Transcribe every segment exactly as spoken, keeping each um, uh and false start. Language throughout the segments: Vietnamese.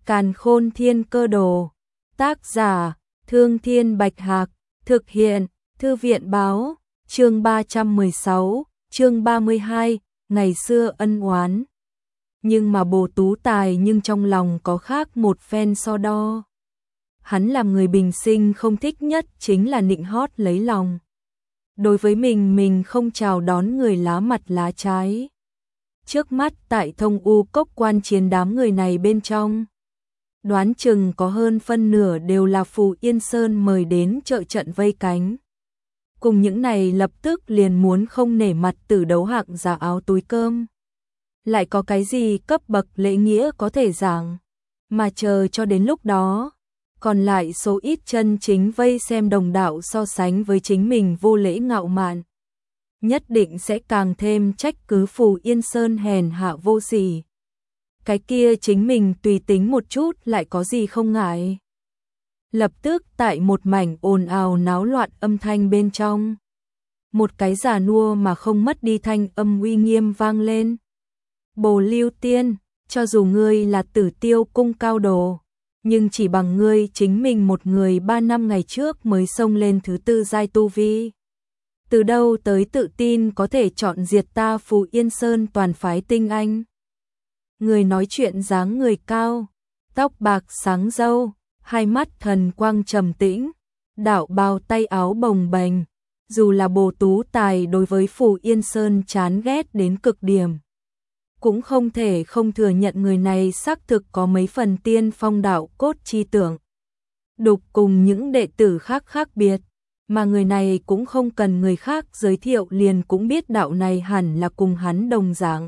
Càn Khôn Thiên Cơ Đồ. Tác giả: Thương Thiên Bạch Hạc. Thực hiện: Thư viện báo. Chương ba trăm mười sáu, chương ba mươi hai, ngày xưa ân oán. Nhưng mà Bồ Tú Tài nhưng trong lòng có khác một phen so đo. Hắn làm người bình sinh không thích nhất chính là nịnh hót lấy lòng. Đối với mình mình không chào đón người lá mặt lá trái. Trước mắt tại Thông U Cốc quan chiến đám người này bên trong, đoán chừng có hơn phân nửa đều là Phù Yên Sơn mời đến trợ trận vây cánh. Cùng những này lập tức liền muốn không nể mặt tử đấu hạng giả áo túi cơm. Lại có cái gì cấp bậc lễ nghĩa có thể giảng, mà chờ cho đến lúc đó, còn lại số ít chân chính vây xem đồng đạo so sánh với chính mình vô lễ ngạo mạn. Nhất định sẽ càng thêm trách cứ Phù Yên Sơn hèn hạ vô sỉ. Cái kia chính mình tùy tính một chút lại có gì không ngại. Lập tức tại một mảnh ồn ào náo loạn âm thanh bên trong, một cái già nua mà không mất đi thanh âm uy nghiêm vang lên. Bồ Lưu Tiên, cho dù ngươi là Tử Tiêu cung cao đồ, nhưng chỉ bằng ngươi chính mình một người ba năm ngày trước mới xông lên thứ tư giai tu vi. Từ đâu tới tự tin có thể chọn diệt ta Phù Yên Sơn toàn phái tinh anh? Người nói chuyện dáng người cao, tóc bạc sáng râu, hai mắt thần quang trầm tĩnh, đạo bào tay áo bồng bềnh, dù là Bồ Tú Tài đối với Phù Yên Sơn chán ghét đến cực điểm, cũng không thể không thừa nhận người này xác thực có mấy phần tiên phong đạo cốt chi tưởng. Đục cùng những đệ tử khác khác biệt, mà người này cũng không cần người khác giới thiệu liền cũng biết đạo này hẳn là cùng hắn đồng dạng.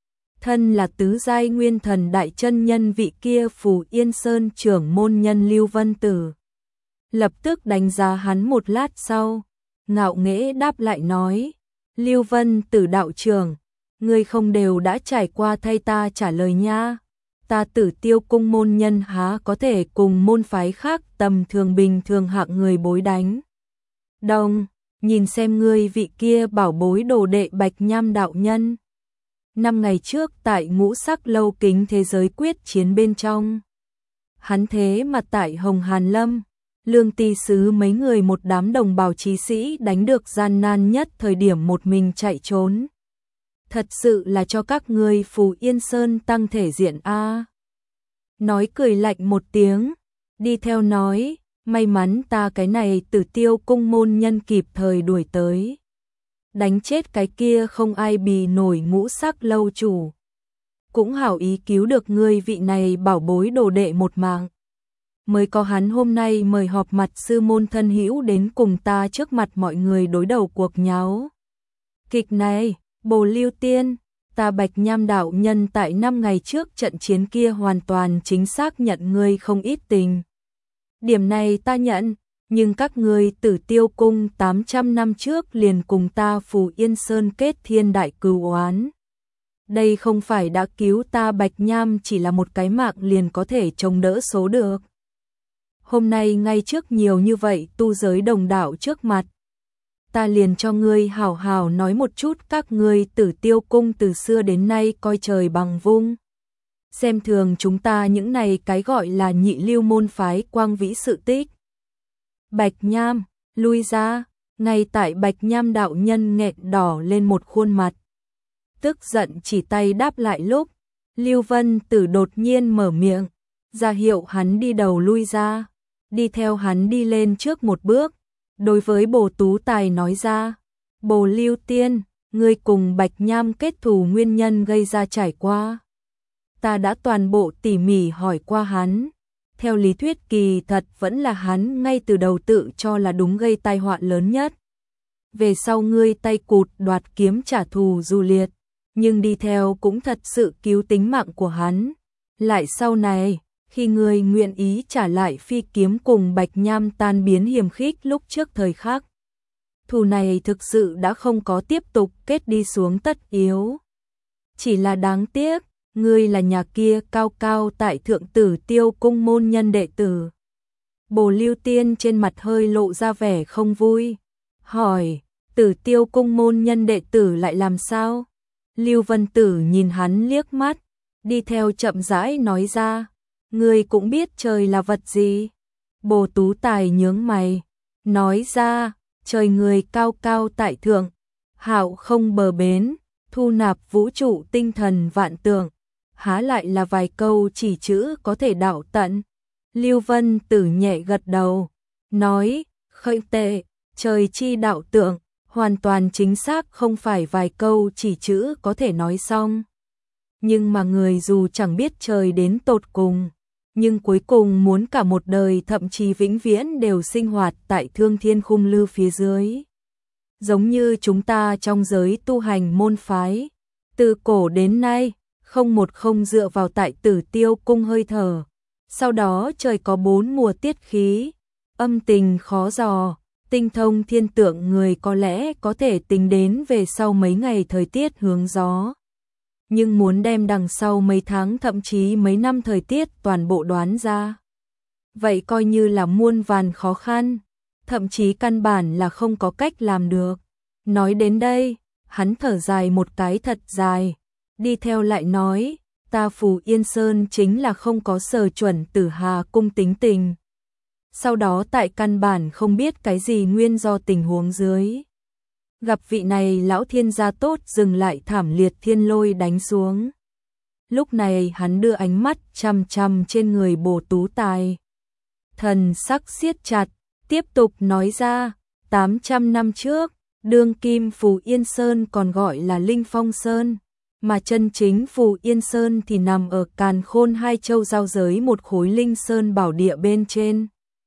Thân là tứ giai nguyên thần đại chân nhân vị kia Phù Yên Sơn trưởng môn nhân Lưu Vân Tử. Lập tức đánh giá hắn một lát sau, ngạo nghễ đáp lại nói: Lưu Vân Tử đạo trưởng, ngươi không đều đã trải qua thay ta trả lời nha. Ta Tử Tiêu cung môn nhân há có thể cùng môn phái khác tầm thường bình thường hạng người bối đánh. Đồng, nhìn xem ngươi vị kia bảo bối đồ đệ Bạch Nham đạo nhân. Năm ngày trước tại Ngũ Sắc lâu kính thế giới quyết chiến bên trong, hắn thế mà tại Hồng Hàn Lâm, Lương Ti Sứ mấy người một đám đồng bào chí sĩ đánh được gian nan nhất thời điểm một mình chạy trốn. Thật sự là cho các ngươi Phù Yên Sơn tăng thể diện a. Nói cười lạnh một tiếng, đi theo nói: may mắn ta cái này Tử Tiêu cung môn nhân kịp thời đuổi tới, đánh chết cái kia không ai bì nổi Ngũ Sắc lâu chủ. Cũng hảo ý cứu được ngươi vị này bảo bối đồ đệ một mạng, mới có hắn hôm nay mời họp mặt sư môn thân hữu đến cùng ta trước mặt mọi người đối đầu cuộc nháo kịch này. Bồ Lưu Tiên, ta Bạch Nham đạo nhân tại năm ngày trước trận chiến kia hoàn toàn chính xác nhận ngươi không ít tình. Điểm này ta nhận, nhưng các ngươi Tử Tiêu cung tám trăm năm trước liền cùng ta Phù Yên Sơn kết thiên đại cừu oán. Đây không phải đã cứu ta Bạch Nham chỉ là một cái mạng liền có thể chống đỡ số được. Hôm nay ngay trước nhiều như vậy tu giới đồng đạo trước mặt, ta liền cho ngươi hảo hảo nói một chút các ngươi Tử Tiêu cung từ xưa đến nay coi trời bằng vung, xem thường chúng ta những này cái gọi là nhị lưu môn phái quang vĩ sự tích. Bạch Nham, lui ra. Ngay tại Bạch Nham đạo nhân nghẹn đỏ lên một khuôn mặt, tức giận chỉ tay đáp lại lúc, Lưu Vân Tử đột nhiên mở miệng, ra hiệu hắn đi đầu lui ra, đi theo hắn đi lên trước một bước. Đối với Bồ Tú Tài nói ra: Bồ Lưu Tiên, ngươi cùng Bạch Nham kết thù nguyên nhân gây ra trải qua, ta đã toàn bộ tỉ mỉ hỏi qua hắn. Theo lý thuyết kỳ thật vẫn là hắn ngay từ đầu tự cho là đúng gây tai họa lớn nhất. Về sau ngươi tay cụt đoạt kiếm trả thù dù liệt, nhưng đi theo cũng thật sự cứu tính mạng của hắn. Lại sau này, khi ngươi nguyện ý trả lại phi kiếm cùng Bạch Nham tan biến hiểm khích lúc trước thời khắc, thù này thực sự đã không có tiếp tục kết đi xuống tất yếu. Chỉ là đáng tiếc, ngươi là nhà kia cao cao tại Thượng Tử Tiêu cung môn nhân đệ tử. Bồ Lưu Tiên trên mặt hơi lộ ra vẻ không vui, hỏi: Tử Tiêu cung môn nhân đệ tử lại làm sao? Lưu Vân Tử nhìn hắn liếc mắt, đi theo chậm rãi nói ra: Ngươi cũng biết trời là vật gì? Bồ Tú Tài nhướng mày, nói ra, trời người cao cao tại thượng, hạo không bờ bến, thu nạp vũ trụ tinh thần vạn tượng, há lại là vài câu chỉ chữ có thể đạo tận. Lưu Vân Tử nhẹ gật đầu, nói, khởi tệ, trời chi đạo tượng, hoàn toàn chính xác không phải vài câu chỉ chữ có thể nói xong. Nhưng mà người dù chẳng biết trời đến tột cùng, nhưng cuối cùng muốn cả một đời thậm chí vĩnh viễn đều sinh hoạt tại Thương Thiên Khung Lư phía dưới. Giống như chúng ta trong giới tu hành môn phái, từ cổ đến nay, không một không dựa vào tại Tử Tiêu cung hơi thở. Sau đó trời có bốn mùa tiết khí, âm tình khó dò, tinh thông thiên tượng người có lẽ có thể tính đến về sau mấy ngày thời tiết hướng gió. Nhưng muốn đem đằng sau mấy tháng thậm chí mấy năm thời tiết toàn bộ đoán ra, vậy coi như là muôn vàn khó khăn, thậm chí căn bản là không có cách làm được. Nói đến đây, hắn thở dài một cái thật dài, đi theo lại nói, ta Phù Yên Sơn chính là không có sở chuẩn Tử Hà cung tính tình. Sau đó tại căn bản không biết cái gì nguyên do tình huống dưới. Gặp vị này lão thiên gia tốt dừng lại thảm liệt thiên lôi đánh xuống. Lúc này hắn đưa ánh mắt chăm chăm trên người Bồ Tú Tài. Thần sắc siết chặt, tiếp tục nói ra, tám trăm năm trước, đương kim Phù Yên Sơn còn gọi là Linh Phong Sơn, mà chân chính Phù Yên Sơn thì nằm ở Càn Khôn hai châu giao giới một khối linh sơn bảo địa bên trên.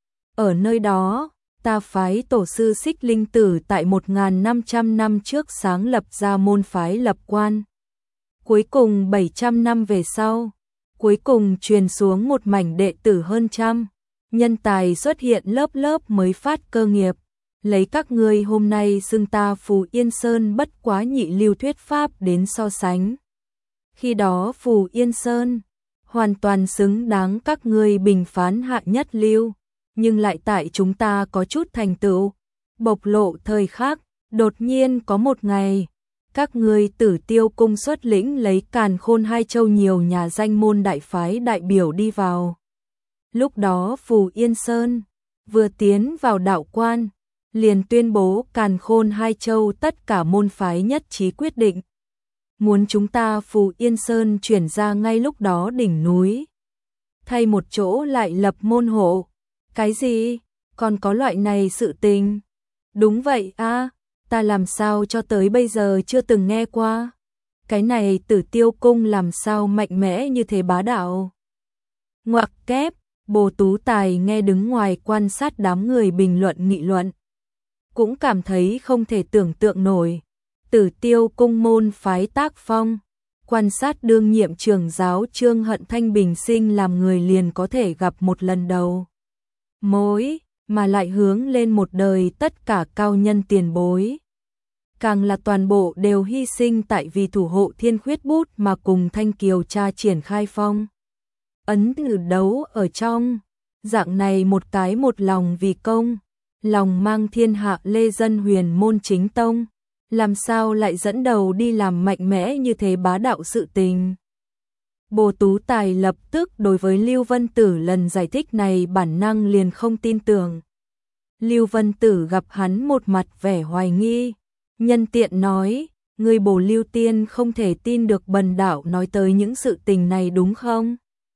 Ở nơi đó, ta phái tổ sư Xích Linh Tử tại một nghìn năm trăm năm trước sáng lập ra môn phái Lập Quan. Cuối cùng bảy trăm năm về sau, cuối cùng truyền xuống một mảnh đệ tử hơn trăm, nhân tài xuất hiện lớp lớp mới phát cơ nghiệp. Lấy các ngươi hôm nay xưng ta Phù Yên Sơn bất quá nhị lưu thuyết pháp đến so sánh. Khi đó Phù Yên Sơn hoàn toàn xứng đáng các ngươi bình phán hạ nhất lưu, nhưng lại tại chúng ta có chút thành tựu, bộc lộ thời khắc, đột nhiên có một ngày, các ngươi Tử Tiêu cung xuất lĩnh lấy Càn Khôn hai châu nhiều nhà danh môn đại phái đại biểu đi vào. Lúc đó Phù Yên Sơn vừa tiến vào đạo quan, liền tuyên bố Càn Khôn hai châu tất cả môn phái nhất trí quyết định, muốn chúng ta Phù Yên Sơn chuyển ra ngay lúc đó đỉnh núi, thay một chỗ lại lập môn hộ. Cái gì? Còn có loại này sự tình? Đúng vậy a, à, ta làm sao cho tới bây giờ chưa từng nghe qua. Cái này Tử Tiêu cung làm sao mạnh mẽ như thế bá đạo. Ngoặc kép, Bồ Tú Tài nghe đứng ngoài quan sát đám người bình luận nghị luận, cũng cảm thấy không thể tưởng tượng nổi. Tử Tiêu cung môn phái tác phong, quan sát đương nhiệm trưởng giáo Trương Hận Thanh bình sinh làm người liền có thể gặp một lần đầu. Mối, mà lại hướng lên một đời tất cả cao nhân tiền bối. Càng là toàn bộ đều hy sinh tại vì thủ hộ Thiên Khuyết bút mà cùng Thanh Kiều cha triển khai phong. Ấn tử đấu ở trong, dạng này một cái một lòng vì công, lòng mang thiên hạ lê dân huyền môn chính tông, làm sao lại dẫn đầu đi làm mạnh mẽ như thế bá đạo sự tình. Bồ Tú Tài lập tức đối với Lưu Vân Tử lần giải thích này bản năng liền không tin tưởng. Lưu Vân Tử gặp hắn một mặt vẻ hoài nghi, nhân tiện nói, người Bồ Lưu Tiên không thể tin được bần đạo nói tới những sự tình này đúng không?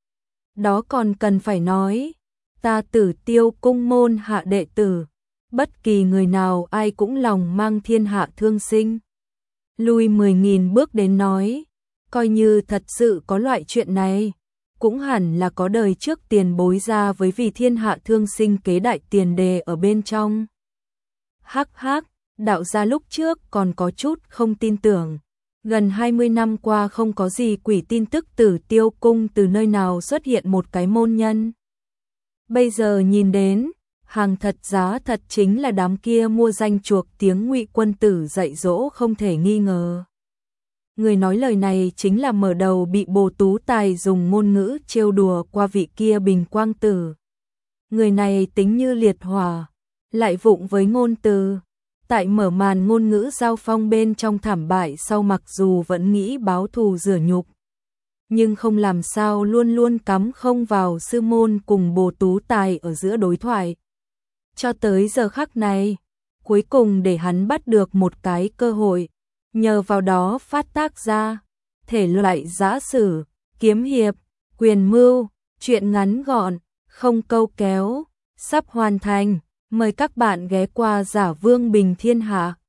Đó còn cần phải nói, ta Tử Tiêu cung môn hạ đệ tử, bất kỳ người nào ai cũng lòng mang thiên hạ thương sinh. Lui mười nghìn bước đến nói, coi như thật sự có loại chuyện này, cũng hẳn là có đời trước tiền bối ra với vì thiên hạ thương sinh kế đại tiền đề ở bên trong. Hắc hắc, đạo gia lúc trước còn có chút không tin tưởng, gần hai mươi năm qua không có gì quỷ tin tức Tử Tiêu cung từ nơi nào xuất hiện một cái môn nhân. Bây giờ nhìn đến, hàng thật giá thật chính là đám kia mua danh chuộc tiếng Ngụy Quân Tử dạy dỗ không thể nghi ngờ. Người nói lời này chính là mở đầu bị Bồ Tú Tài dùng ngôn ngữ trêu đùa qua vị kia Bình Quang Tử. Người này tính như liệt hỏa, lại vụng với ngôn từ. Tại mở màn ngôn ngữ giao phong bên trong thảm bại sau mặc dù vẫn nghĩ báo thù rửa nhục, nhưng không làm sao luôn luôn cắm không vào sư môn cùng Bồ Tú Tài ở giữa đối thoại. Cho tới giờ khắc này, cuối cùng để hắn bắt được một cái cơ hội, nhờ vào đó phát tác ra thể loại giã sử, kiếm hiệp, quyền mưu, truyện ngắn gọn, không câu kéo, sắp hoàn thành. Mời các bạn ghé qua Giả Vương Bình Thiên Hạ.